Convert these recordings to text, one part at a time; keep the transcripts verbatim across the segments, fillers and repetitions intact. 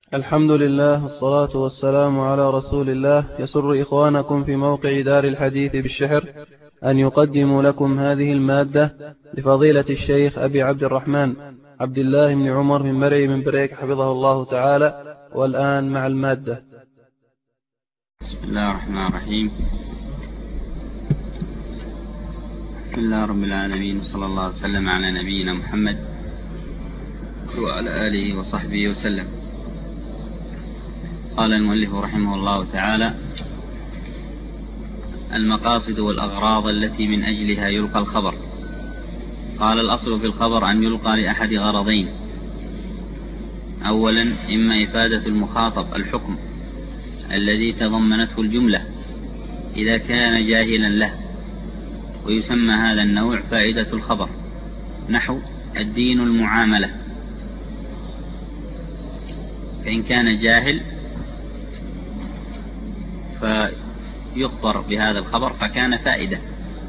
الحمد لله والصلاة والسلام على رسول الله. يسر إخوانكم في موقع دار الحديث بالشحر أن يقدموا لكم هذه المادة لفضيلة الشيخ أبي عبد الرحمن عبد الله بن عمر من مرعي من بريك حفظه الله تعالى. والآن مع المادة. بسم الله الرحمن الرحيم. الحمد لله رب العالمين، وصلى الله وسلم على نبينا محمد وعلى آله وصحبه وسلم. قال المؤلف رحمه الله تعالى: المقاصد والأغراض التي من أجلها يلقى الخبر. قال: الأصل في الخبر أن يلقى لأحد غرضين: أولا إما إفادة المخاطب الحكم الذي تضمنته الجملة إذا كان جاهلا له، ويسمى هذا النوع فائدة الخبر، نحو الدين المعاملة، فإن كان جاهل فيخبر بهذا الخبر فكان فائدة.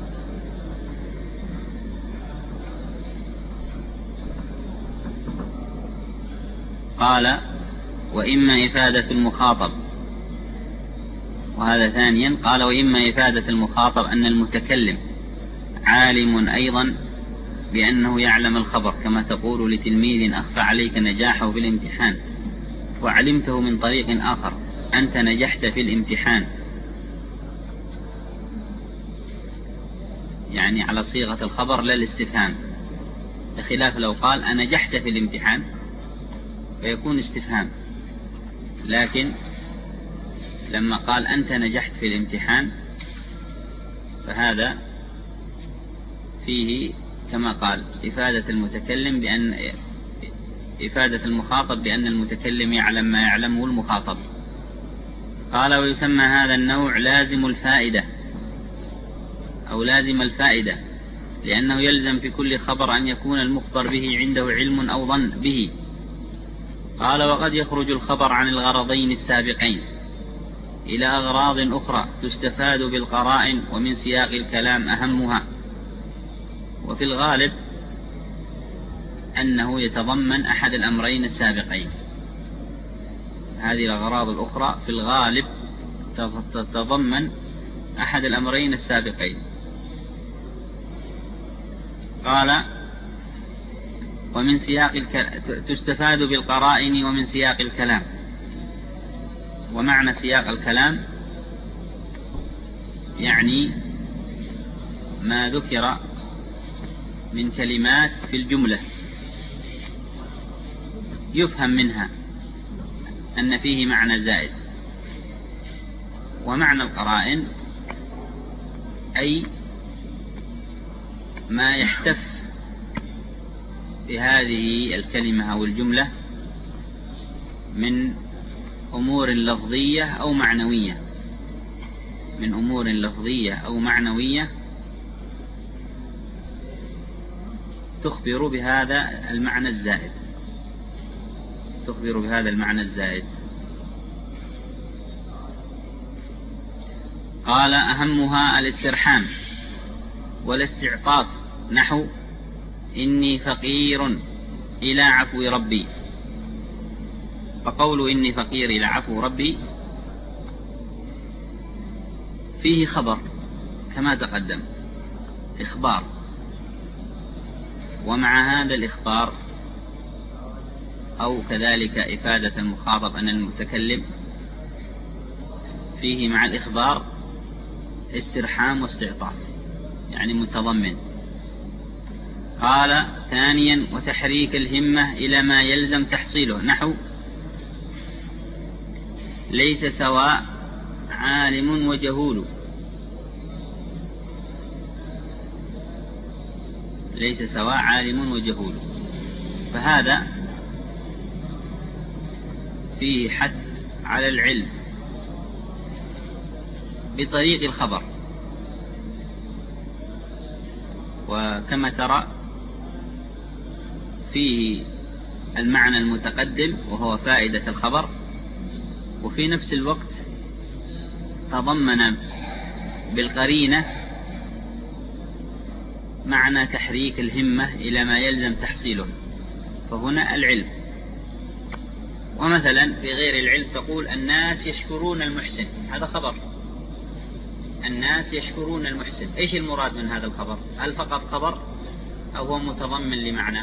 قال: وإما إفادة المخاطب، وهذا ثانيا. قال: وإما إفادة المخاطب أن المتكلم عالم أيضا بأنه يعلم الخبر، كما تقول لتلميذ أخفى عليك نجاحه في الامتحان وعلمته من طريق آخر: أنت نجحت في الامتحان، يعني على صيغة الخبر لا الاستفهام، بخلاف لو قال أنا نجحت في الامتحان فيكون استفهام. لكن لما قال أنت نجحت في الامتحان فهذا فيه كما قال إفادة المتكلم بأن إفادة المخاطب بأن المتكلم يعلم ما يعلمه المخاطب. قال: ويسمى هذا النوع لازم الفائدة أو لازم الفائدة، لأنه يلزم في كل خبر أن يكون المخبر به عنده علم أو ظن به. قال: وقد يخرج الخبر عن الغرضين السابقين إلى أغراض أخرى تستفاد بالقرائن ومن سياق الكلام أهمها، وفي الغالب أنه يتضمن أحد الأمرين السابقين. هذه الأغراض الأخرى في الغالب تتضمن أحد الأمرين السابقين. قال: ومن سياق الك... تستفاد بالقرائن ومن سياق الكلام. ومعنى سياق الكلام يعني ما ذكر من كلمات في الجملة يفهم منها أن فيه معنى زائد. ومعنى القرائن أي ما يحتف بهذه الكلمة أو الجملة من أمور لفظية أو معنوية من أمور لفظية أو معنوية تخبر بهذا المعنى الزائد تخبر بهذا المعنى الزائد. قال: أهمها الاسترحام والاستعطاف، نحو إني فقير إلى عفو ربي. فقول إني فقير إلى عفو ربي فيه خبر كما تقدم، إخبار، ومع هذا الإخبار أو كذلك إفادة المخاطب أن المتكلم فيه مع الإخبار استرحام واستعطاف، يعني متضمن. قال: ثانيا وتحريك الهمة إلى ما يلزم تحصيله، نحو ليس سواء عالم وجهول ليس سواء عالم وجهول. فهذا فيه حث على العلم بطريق الخبر. وكما ترى فيه المعنى المتقدم وهو فائدة الخبر، وفي نفس الوقت تضمن بالقرينة معنى تحريك الهمة إلى ما يلزم تحصيله، فهنا العلم. ومثلا في غير العلم تقول الناس يشكرون المحسن، هذا خبر، الناس يشكرون المحسن. إيش المراد من هذا الخبر؟ هل فقط خبر أو هو متضمن لمعنى؟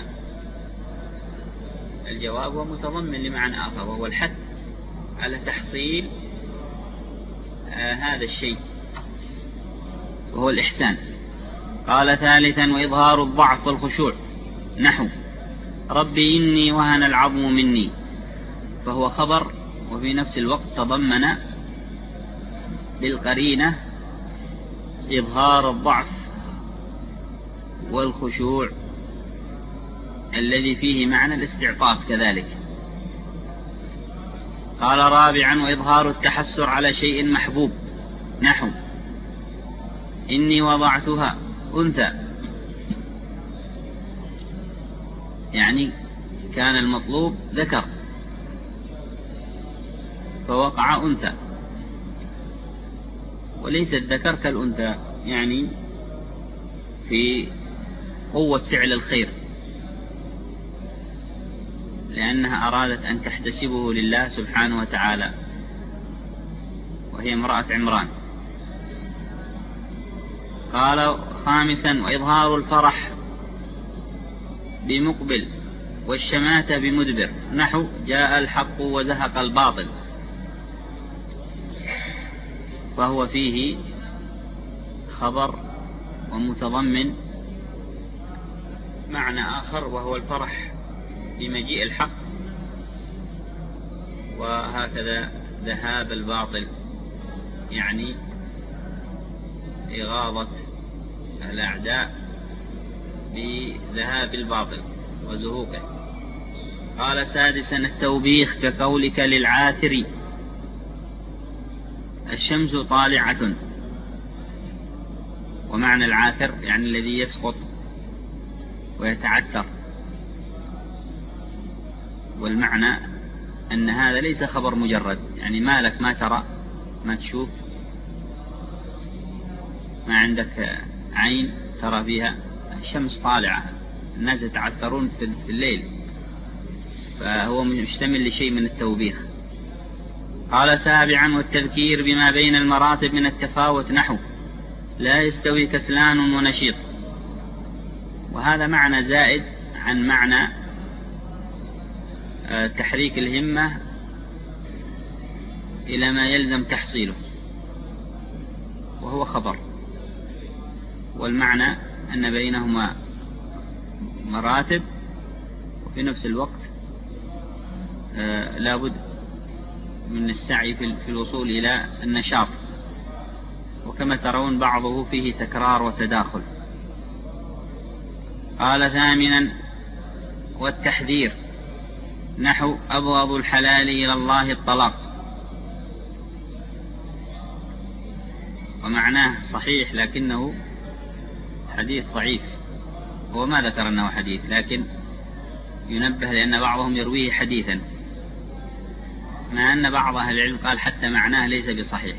الجواب هو متضمن لمعنى آخر، وهو الحث على تحصيل آه هذا الشيء وهو الإحسان. قال ثالثا وإظهار الضعف والخشوع، نحو ربي إني وهن العظم مني، فهو خبر وفي نفس الوقت تضمن بالقرينة إظهار الضعف والخشوع الذي فيه معنى الاستعطاف كذلك. قال رابعا وإظهار التحسر على شيء محبوب، نحو إني وضعتها أنثى، يعني كان المطلوب ذكر فوقع أنثى، وليس الذكر كالأنثى، يعني في قوة فعل الخير، لأنها أرادت أن تحتسبه لله سبحانه وتعالى، وهي امرأة عمران. قال خامسا وإظهار الفرح بمقبل والشماتة بمدبر، نحو جاء الحق وزهق الباطل، فهو فيه خبر ومتضمن معنى آخر وهو الفرح بمجيء الحق، وهكذا ذهاب الباطل، يعني إغاظة الأعداء بذهاب الباطل وزهوقه. قال سادسا التوبيخ كقولك للعاثر الشمس طالعة، ومعنى العاثر يعني الذي يسقط ويتعثر، والمعنى أن هذا ليس خبر مجرد، يعني ما لك ما ترى ما تشوف، ما عندك عين ترى فيها، الشمس طالعة، الناس يتعثرون في الليل، فهو مشتمل لشيء من التوبيخ. قال سابعا والتذكير بما بين المراتب من التفاوت، نحو لا يستوي كسلان ونشيط، وهذا معنى زائد عن معنى تحريك الهمة إلى ما يلزم تحصيله، وهو خبر، والمعنى أن بينهما مراتب، وفي نفس الوقت لا بد من السعي في الوصول إلى النشاط، وكما ترون بعضه فيه تكرار وتداخل. قال ثامنا والتحذير، نحو أبغض الحلال إلى الله الطلاق، ومعناه صحيح لكنه حديث ضعيف، هو ما ذكر أنه حديث، لكن ينبه لأن بعضهم يرويه حديثا، مع أن بعض أهل العلم قال حتى معناه ليس بصحيح،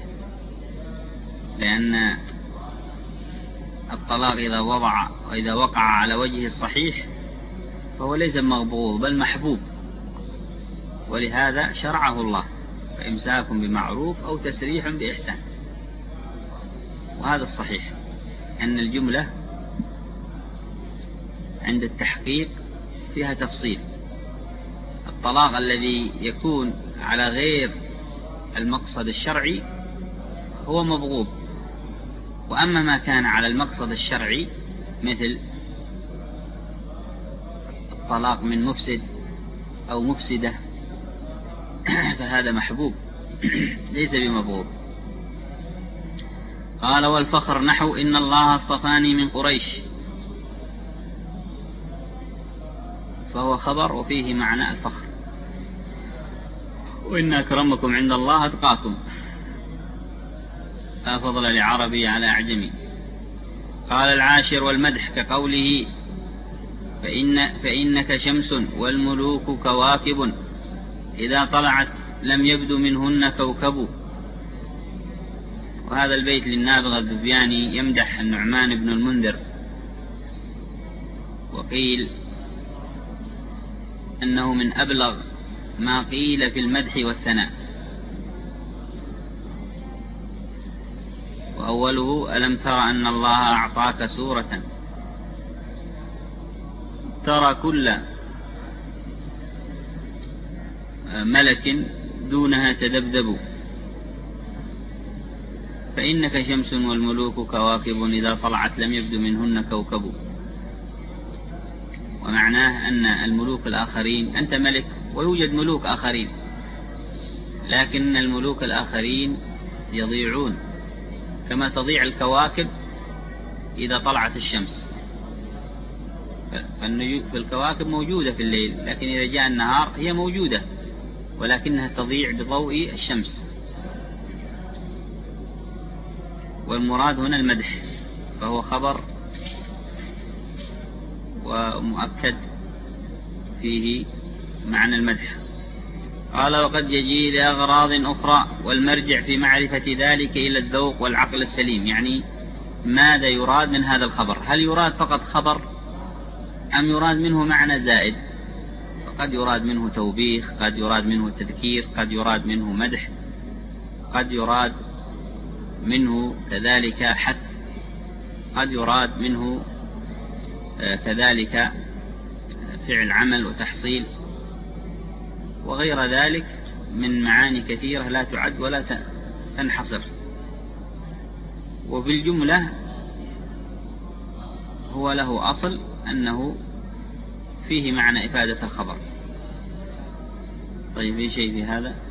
لأن الطلاق إذا وضع وإذا وقع على وجه الصحيح فهو ليس مغبوط بل محبوب، ولهذا شرعه الله، فإمساك بمعروف أو تسريح بإحسان. وهذا الصحيح أن الجملة عند التحقيق فيها تفصيل. الطلاق الذي يكون على غير المقصد الشرعي هو مبغوض، وأما ما كان على المقصد الشرعي مثل الطلاق من مفسد أو مفسدة فهذا محبوب ليس بمبغوض. قال والفخر، نحو إن الله اصطفاني من قريش، فهو خبر وفيه معنى الفخر، وإن أكرمكم عند الله أتقاكم، لا فضل لعربي على أعجمي. قال العاشر والمدح كقوله فإن فإنك شمس والملوك كواكب، إذا طلعت لم يبد منهن كوكب. وهذا البيت للنابغة الذبياني يمدح النعمان بن المنذر، وقيل أنه من أبلغ ما قيل في المدح والثناء. وأوله: ألم تر أن الله أعطاك سورة ترى كل ملك دونها تذبذب، فإنك شمس والملوك كواكب، إذا طلعت لم يبد منهن كوكب. ومعناه أن الملوك الآخرين، أنت ملك ويوجد ملوك آخرين، لكن الملوك الآخرين يضيعون كما تضيع الكواكب إذا طلعت الشمس. فالكواكب موجودة في الليل، لكن إذا جاء النهار هي موجودة ولكنها تضيع بضوء الشمس. والمراد هنا المدح، فهو خبر ومؤكد فيه معنى المدح. قال: وقد يجي لأغراض أخرى، والمرجع في معرفة ذلك إلى الذوق والعقل السليم. يعني ماذا يراد من هذا الخبر؟ هل يراد فقط خبر أم يراد منه معنى زائد؟ قد يراد منه توبيخ، قد يراد منه تذكير، قد يراد منه مدح، قد يراد منه كذلك حث، قد يراد منه كذلك فعل عمل وتحصيل، وغير ذلك من معاني كثيرة لا تعد ولا تنحصر. وبالجملة هو له أصل أنه فيه معنى إفادة الخبر. طيب، في شيء في هذا؟